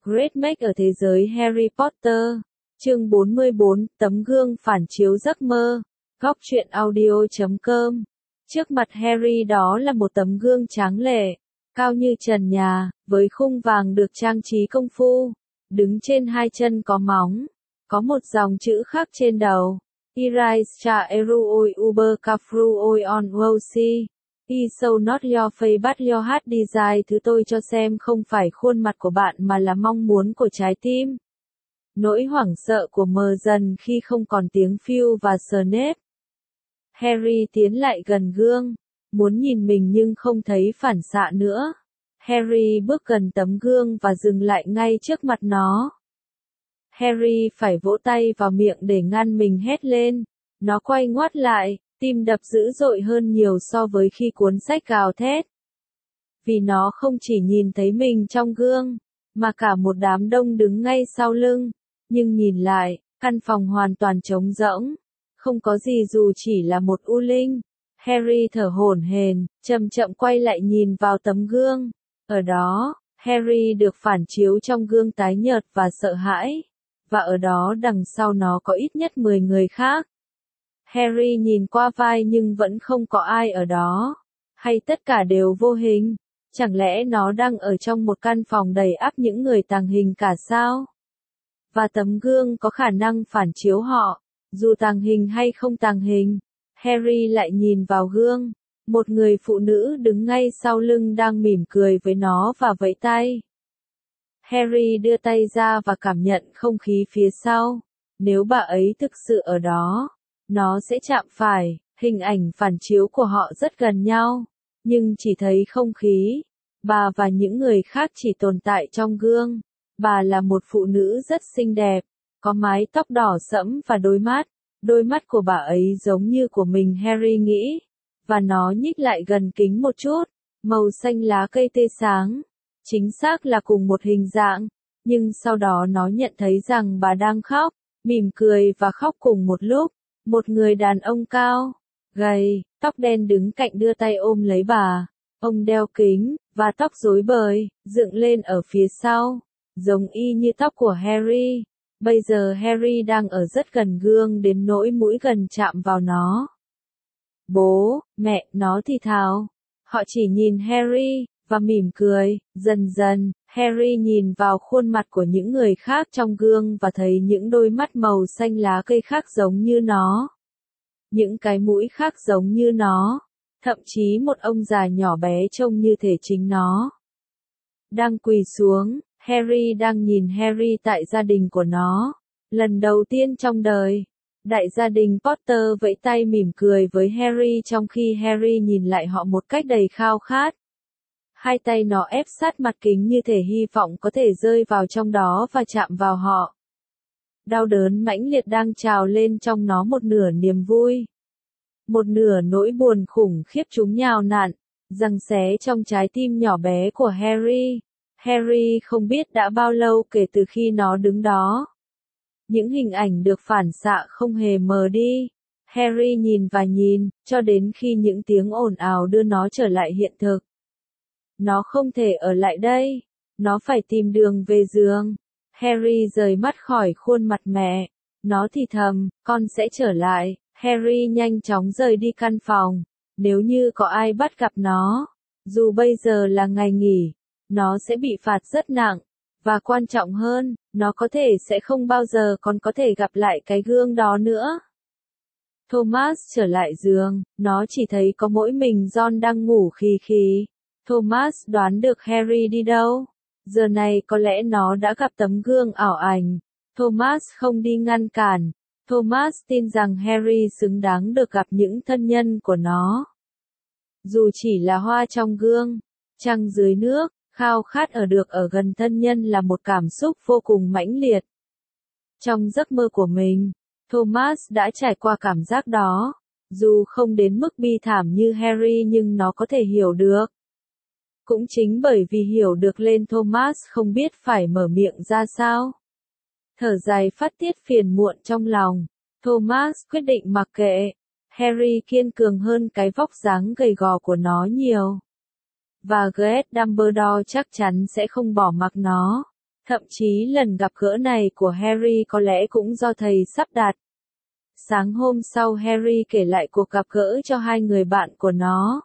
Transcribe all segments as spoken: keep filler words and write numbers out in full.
Great Make ở thế giới Harry Potter. Chương bốn mươi bốn, tấm gương phản chiếu giấc mơ. Góc truyện audio chấm com. Trước mặt Harry đó là một tấm gương tráng lệ, cao như trần nhà, với khung vàng được trang trí công phu. Đứng trên hai chân có móng, có một dòng chữ khắc trên đầu. Irais Eruoi Uber Kafruoi on Wosi. I show not your face but your heart desire. Thứ tôi cho xem không phải khuôn mặt của bạn mà là mong muốn của trái tim. Nỗi hoảng sợ của mờ dần khi không còn tiếng Phil và Snape. Harry tiến lại gần gương, muốn nhìn mình nhưng không thấy phản xạ nữa. Harry bước gần tấm gương và dừng lại ngay trước mặt nó. Harry phải vỗ tay vào miệng để ngăn mình hét lên. Nó quay ngoắt lại, tim đập dữ dội hơn nhiều so với khi cuốn sách gào thét. Vì nó không chỉ nhìn thấy mình trong gương, mà cả một đám đông đứng ngay sau lưng. Nhưng nhìn lại, căn phòng hoàn toàn trống rỗng. Không có gì dù chỉ là một u linh. Harry thở hổn hển, chậm chậm quay lại nhìn vào tấm gương. Ở đó, Harry được phản chiếu trong gương tái nhợt và sợ hãi. Và ở đó đằng sau nó có ít nhất mười người khác. Harry nhìn qua vai nhưng vẫn không có ai ở đó. Hay tất cả đều vô hình? Chẳng lẽ nó đang ở trong một căn phòng đầy ắp những người tàng hình cả sao? Và tấm gương có khả năng phản chiếu họ, dù tàng hình hay không tàng hình. Harry lại nhìn vào gương. Một người phụ nữ đứng ngay sau lưng đang mỉm cười với nó và vẫy tay. Harry đưa tay ra và cảm nhận không khí phía sau. Nếu bà ấy thực sự ở đó, nó sẽ chạm phải. Hình ảnh phản chiếu của họ rất gần nhau, nhưng chỉ thấy không khí. Bà và những người khác chỉ tồn tại trong gương. Bà là một phụ nữ rất xinh đẹp, có mái tóc đỏ sẫm và đôi mắt. Đôi mắt của bà ấy giống như của mình, Harry nghĩ. Và nó nhích lại gần kính một chút. Màu xanh lá cây tươi sáng. Chính xác là cùng một hình dạng. Nhưng sau đó nó nhận thấy rằng bà đang khóc, mỉm cười và khóc cùng một lúc. Một người đàn ông cao, gầy, tóc đen đứng cạnh đưa tay ôm lấy bà. Ông đeo kính, và tóc rối bời, dựng lên ở phía sau. Giống y như tóc của Harry. Bây giờ Harry đang ở rất gần gương đến nỗi mũi gần chạm vào nó. Bố, mẹ, nó thì thào. Họ chỉ nhìn Harry, và mỉm cười. Dần dần, Harry nhìn vào khuôn mặt của những người khác trong gương và thấy những đôi mắt màu xanh lá cây khác giống như nó. Những cái mũi khác giống như nó. Thậm chí một ông già nhỏ bé trông như thể chính nó. Đang quỳ xuống, Harry đang nhìn Harry tại gia đình của nó. Lần đầu tiên trong đời, đại gia đình Potter vẫy tay mỉm cười với Harry trong khi Harry nhìn lại họ một cách đầy khao khát. Hai tay nó ép sát mặt kính như thể hy vọng có thể rơi vào trong đó và chạm vào họ. Đau đớn mãnh liệt đang trào lên trong nó, một nửa niềm vui. Một nửa nỗi buồn khủng khiếp chúng nhào nặn, giằng xé trong trái tim nhỏ bé của Harry. Harry không biết đã bao lâu kể từ khi nó đứng đó. Những hình ảnh được phản xạ không hề mờ đi. Harry nhìn và nhìn, cho đến khi những tiếng ồn ào đưa nó trở lại hiện thực. Nó không thể ở lại đây. Nó phải tìm đường về giường. Harry rời mắt khỏi khuôn mặt mẹ. Nó thì thầm, con sẽ trở lại. Harry nhanh chóng rời đi căn phòng. Nếu như có ai bắt gặp nó, dù bây giờ là ngày nghỉ, nó sẽ bị phạt rất nặng. Và quan trọng hơn, nó có thể sẽ không bao giờ còn có thể gặp lại cái gương đó nữa. Thomas trở lại giường, nó chỉ thấy có mỗi mình Ron đang ngủ khì khì. Thomas đoán được Harry đi đâu. Giờ này có lẽ nó đã gặp tấm gương ảo ảnh. Thomas không đi ngăn cản. Thomas tin rằng Harry xứng đáng được gặp những thân nhân của nó. Dù chỉ là hoa trong gương, trăng dưới nước, khao khát ở được ở gần thân nhân là một cảm xúc vô cùng mãnh liệt. Trong giấc mơ của mình, Thomas đã trải qua cảm giác đó. Dù không đến mức bi thảm như Harry nhưng nó có thể hiểu được. Cũng chính bởi vì hiểu được nên Thomas không biết phải mở miệng ra sao. Thở dài phát tiết phiền muộn trong lòng, Thomas quyết định mặc kệ. Harry kiên cường hơn cái vóc dáng gầy gò của nó nhiều. Và G S Dumbledore chắc chắn sẽ không bỏ mặc nó. Thậm chí lần gặp gỡ này của Harry có lẽ cũng do thầy sắp đặt. Sáng hôm sau Harry kể lại cuộc gặp gỡ cho hai người bạn của nó.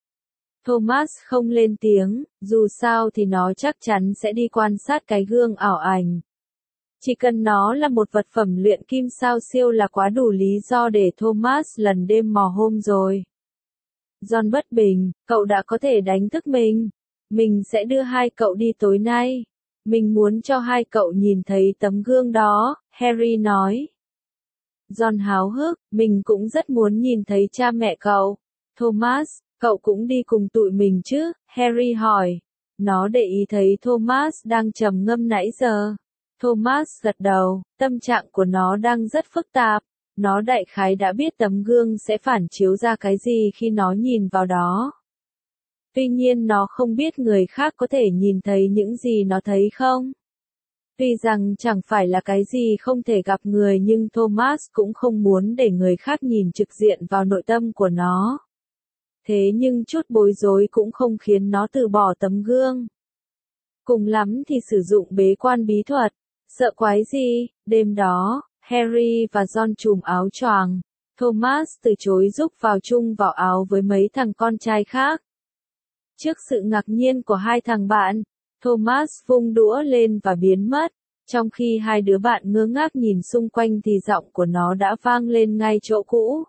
Thomas không lên tiếng, dù sao thì nó chắc chắn sẽ đi quan sát cái gương ảo ảnh. Chỉ cần nó là một vật phẩm luyện kim sao siêu là quá đủ lý do để Thomas lần đêm mò hôm rồi. John bất bình, cậu đã có thể đánh thức mình. Mình sẽ đưa hai cậu đi tối nay. Mình muốn cho hai cậu nhìn thấy tấm gương đó, Harry nói. John háo hức, mình cũng rất muốn nhìn thấy cha mẹ cậu. Thomas, cậu cũng đi cùng tụi mình chứ? Harry hỏi. Nó để ý thấy Thomas đang trầm ngâm nãy giờ. Thomas gật đầu, tâm trạng của nó đang rất phức tạp. Nó đại khái đã biết tấm gương sẽ phản chiếu ra cái gì khi nó nhìn vào đó. Tuy nhiên nó không biết người khác có thể nhìn thấy những gì nó thấy không. Tuy rằng chẳng phải là cái gì không thể gặp người nhưng Thomas cũng không muốn để người khác nhìn trực diện vào nội tâm của nó. Thế nhưng chút bối rối cũng không khiến nó từ bỏ tấm gương. Cùng lắm thì sử dụng bế quan bí thuật. Sợ quái gì, đêm đó, Harry và John trùm áo choàng. Thomas từ chối giúp vào chung vào áo với mấy thằng con trai khác. Trước sự ngạc nhiên của hai thằng bạn, Thomas vung đũa lên và biến mất. Trong khi hai đứa bạn ngơ ngác nhìn xung quanh thì giọng của nó đã vang lên ngay chỗ cũ.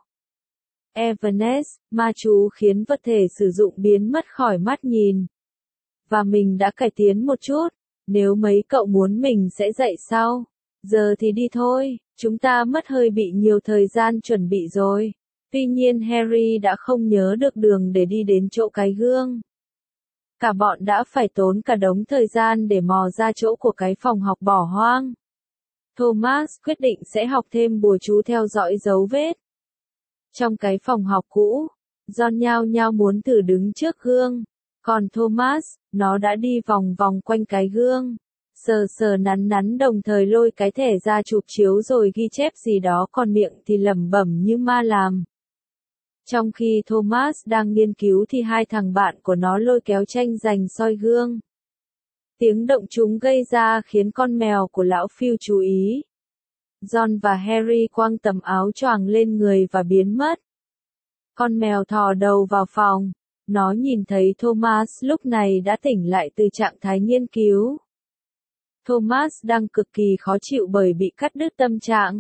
Evans, ma chú khiến vật thể sử dụng biến mất khỏi mắt nhìn. Và mình đã cải tiến một chút. Nếu mấy cậu muốn mình sẽ dạy sau. Giờ thì đi thôi, chúng ta mất hơi bị nhiều thời gian chuẩn bị rồi. Tuy nhiên Harry đã không nhớ được đường để đi đến chỗ cái gương. Cả bọn đã phải tốn cả đống thời gian để mò ra chỗ của cái phòng học bỏ hoang. Thomas quyết định sẽ học thêm bùa chú theo dõi dấu vết. Trong cái phòng học cũ, John nhao nhao muốn thử đứng trước gương. Còn Thomas, nó đã đi vòng vòng quanh cái gương. Sờ sờ nắn nắn đồng thời lôi cái thẻ ra chụp chiếu rồi ghi chép gì đó còn miệng thì lẩm bẩm như ma làm. Trong khi Thomas đang nghiên cứu thì hai thằng bạn của nó lôi kéo tranh giành soi gương. Tiếng động chúng gây ra khiến con mèo của lão Phil chú ý. John và Harry quăng tấm áo choàng lên người và biến mất. Con mèo thò đầu vào phòng. Nó nhìn thấy Thomas lúc này đã tỉnh lại từ trạng thái nghiên cứu. Thomas đang cực kỳ khó chịu bởi bị cắt đứt tâm trạng.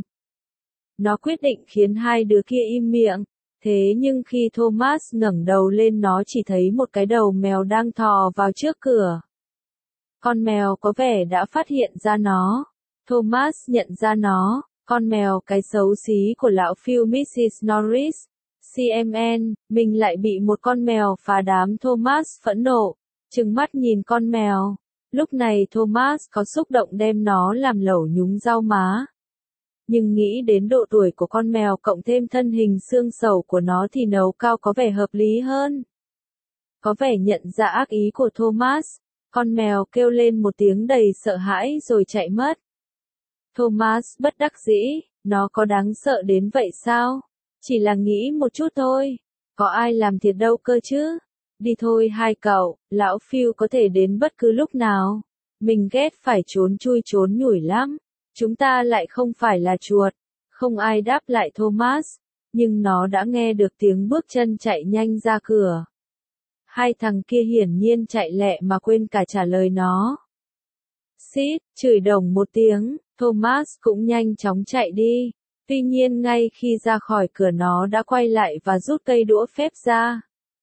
Nó quyết định khiến hai đứa kia im miệng. Thế nhưng khi Thomas ngẩng đầu lên nó chỉ thấy một cái đầu mèo đang thò vào trước cửa. Con mèo có vẻ đã phát hiện ra nó. Thomas nhận ra nó, con mèo cái xấu xí của lão Phil mít-xít Norris. xê em en, mình lại bị một con mèo phá đám. Thomas phẫn nộ, trừng mắt nhìn con mèo. Lúc này Thomas có xúc động đem nó làm lẩu nhúng rau má. Nhưng nghĩ đến độ tuổi của con mèo cộng thêm thân hình xương sầu của nó thì nấu cao có vẻ hợp lý hơn. Có vẻ nhận ra ác ý của Thomas, con mèo kêu lên một tiếng đầy sợ hãi rồi chạy mất. Thomas bất đắc dĩ, nó có đáng sợ đến vậy sao? Chỉ là nghĩ một chút thôi, có ai làm thiệt đâu cơ chứ. Đi thôi hai cậu, lão Phil có thể đến bất cứ lúc nào. Mình ghét phải trốn chui trốn nhủi lắm. Chúng ta lại không phải là chuột. Không ai đáp lại Thomas, nhưng nó đã nghe được tiếng bước chân chạy nhanh ra cửa. Hai thằng kia hiển nhiên chạy lẹ mà quên cả trả lời nó. Xít, chửi đồng một tiếng, Thomas cũng nhanh chóng chạy đi. Tuy nhiên ngay khi ra khỏi cửa nó đã quay lại và rút cây đũa phép ra.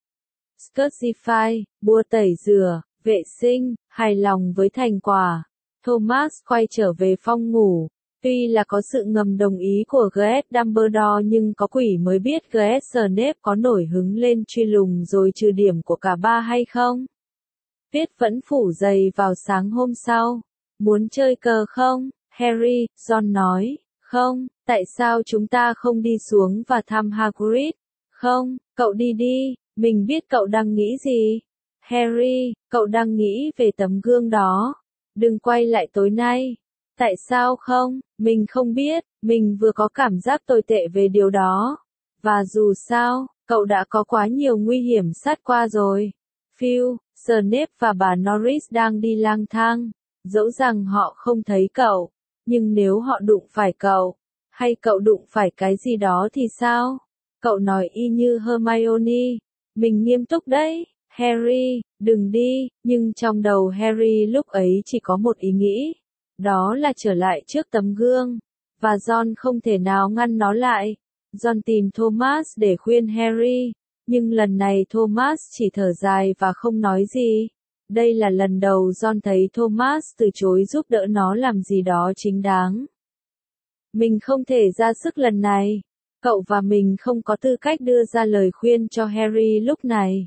Scottify, bua tẩy rửa, vệ sinh, hài lòng với thành quả. Thomas quay trở về phòng ngủ. Tuy là có sự ngầm đồng ý của giê ét Dumbledore nhưng có quỷ mới biết giê ét Snape có nổi hứng lên truy lùng rồi trừ điểm của cả ba hay không. Tuyết vẫn phủ dày vào sáng hôm sau. Muốn chơi cờ không? Harry, John nói. Không, tại sao chúng ta không đi xuống và thăm Hagrid? Không, cậu đi đi, mình biết cậu đang nghĩ gì. Harry, cậu đang nghĩ về tấm gương đó. Đừng quay lại tối nay. Tại sao không? Mình không biết, mình vừa có cảm giác tồi tệ về điều đó. Và dù sao, cậu đã có quá nhiều nguy hiểm sát qua rồi. Phil, Snape và bà Norris đang đi lang thang. Dẫu rằng họ không thấy cậu, nhưng nếu họ đụng phải cậu, hay cậu đụng phải cái gì đó thì sao? Cậu nói y như Hermione, mình nghiêm túc đấy, Harry, đừng đi, nhưng trong đầu Harry lúc ấy chỉ có một ý nghĩ, đó là trở lại trước tấm gương, và Ron không thể nào ngăn nó lại. Ron tìm Thomas để khuyên Harry, nhưng lần này Thomas chỉ thở dài và không nói gì. Đây là lần đầu Ron thấy Thomas từ chối giúp đỡ nó làm gì đó chính đáng. Mình không thể ra sức lần này. Cậu và mình không có tư cách đưa ra lời khuyên cho Harry lúc này.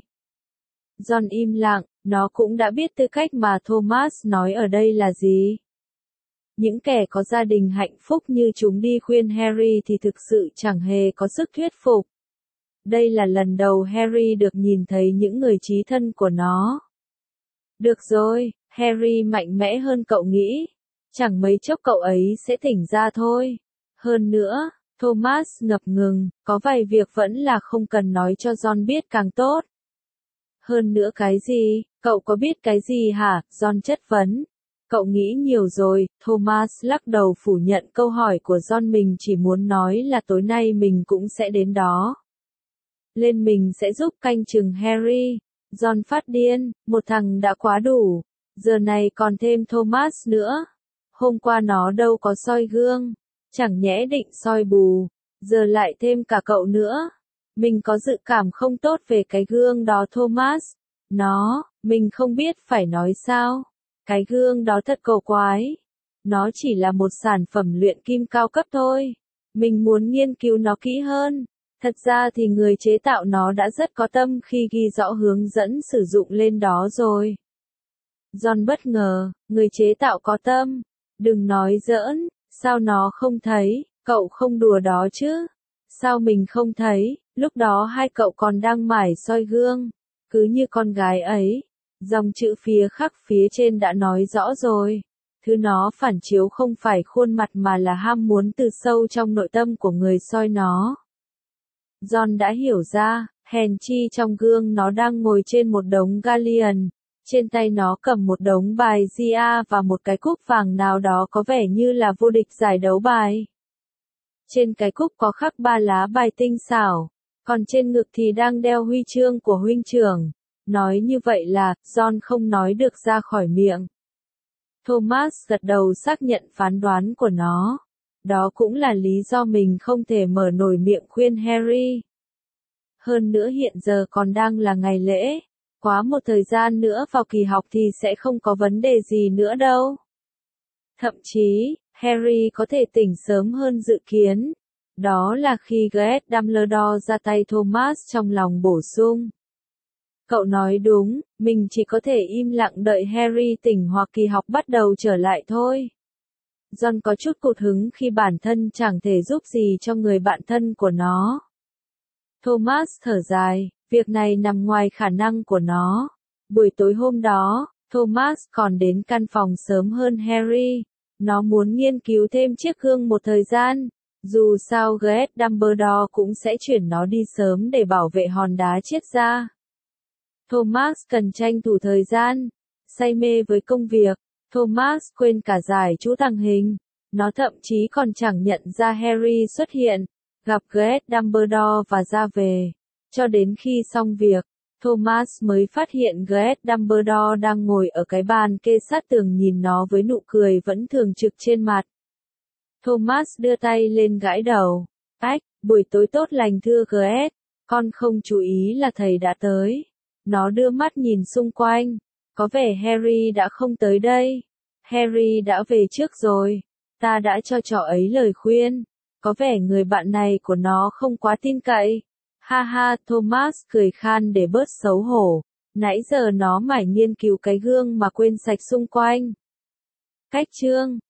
Ron im lặng, nó cũng đã biết tư cách mà Thomas nói ở đây là gì. Những kẻ có gia đình hạnh phúc như chúng đi khuyên Harry thì thực sự chẳng hề có sức thuyết phục. Đây là lần đầu Harry được nhìn thấy những người chí thân của nó. Được rồi, Harry mạnh mẽ hơn cậu nghĩ. Chẳng mấy chốc cậu ấy sẽ tỉnh ra thôi. Hơn nữa, Thomas ngập ngừng, có vài việc vẫn là không cần nói cho Ron biết càng tốt. Hơn nữa cái gì, cậu có biết cái gì hả? Ron chất vấn. Cậu nghĩ nhiều rồi, Thomas lắc đầu phủ nhận câu hỏi của Ron, mình chỉ muốn nói là tối nay mình cũng sẽ đến đó. Lên mình sẽ giúp canh chừng Harry. Ron phát điên, một thằng đã quá đủ, giờ này còn thêm Thomas nữa. Hôm qua nó đâu có soi gương, chẳng nhẽ định soi bù, giờ lại thêm cả cậu nữa. Mình có dự cảm không tốt về cái gương đó Thomas. Nó, mình không biết phải nói sao. Cái gương đó thật cổ quái. Nó chỉ là một sản phẩm luyện kim cao cấp thôi. Mình muốn nghiên cứu nó kỹ hơn. Thật ra thì người chế tạo nó đã rất có tâm khi ghi rõ hướng dẫn sử dụng lên đó rồi. Ron bất ngờ, người chế tạo có tâm. Đừng nói giỡn, sao nó không thấy, cậu không đùa đó chứ. Sao mình không thấy, lúc đó hai cậu còn đang mải soi gương. Cứ như con gái ấy. Dòng chữ phía khắc phía trên đã nói rõ rồi. Thứ nó phản chiếu không phải khuôn mặt mà là ham muốn từ sâu trong nội tâm của người soi nó. Ron đã hiểu ra, hèn chi trong gương nó đang ngồi trên một đống galleon. Trên tay nó cầm một đống bài Gia và một cái cúp vàng nào đó có vẻ như là vô địch giải đấu bài. Trên cái cúp có khắc ba lá bài tinh xảo, còn trên ngực thì đang đeo huy chương của huynh trưởng. Nói như vậy là, Ron không nói được ra khỏi miệng. Thomas gật đầu xác nhận phán đoán của nó. Đó cũng là lý do mình không thể mở nổi miệng khuyên Harry. Hơn nữa hiện giờ còn đang là ngày lễ. Quá một thời gian nữa vào kỳ học thì sẽ không có vấn đề gì nữa đâu. Thậm chí, Harry có thể tỉnh sớm hơn dự kiến. Đó là khi Greg Dumbledore ra tay Thomas trong lòng bổ sung. Cậu nói đúng, mình chỉ có thể im lặng đợi Harry tỉnh hoặc kỳ học bắt đầu trở lại thôi. Ron có chút cụt hứng khi bản thân chẳng thể giúp gì cho người bạn thân của nó. Thomas thở dài, việc này nằm ngoài khả năng của nó. Buổi tối hôm đó, Thomas còn đến căn phòng sớm hơn Harry. Nó muốn nghiên cứu thêm chiếc gương một thời gian. Dù sao Greg Dumbledore cũng sẽ chuyển nó đi sớm để bảo vệ hòn đá triết ra. Thomas cần tranh thủ thời gian. Say mê với công việc, Thomas quên cả giải chú tàng hình. Nó thậm chí còn chẳng nhận ra Harry xuất hiện, gặp Greg Dumbledore và ra về. Cho đến khi xong việc, Thomas mới phát hiện Greg Dumbledore đang ngồi ở cái bàn kê sát tường nhìn nó với nụ cười vẫn thường trực trên mặt. Thomas đưa tay lên gãi đầu. Ách, buổi tối tốt lành thưa Greg, con không chú ý là thầy đã tới. Nó đưa mắt nhìn xung quanh. Có vẻ Harry đã không tới đây. Harry đã về trước rồi. Ta đã cho trò ấy lời khuyên. Có vẻ người bạn này của nó không quá tin cậy. Ha ha, Thomas cười khan để bớt xấu hổ. Nãy giờ nó mải nghiên cứu cái gương mà quên sạch xung quanh. Cách chương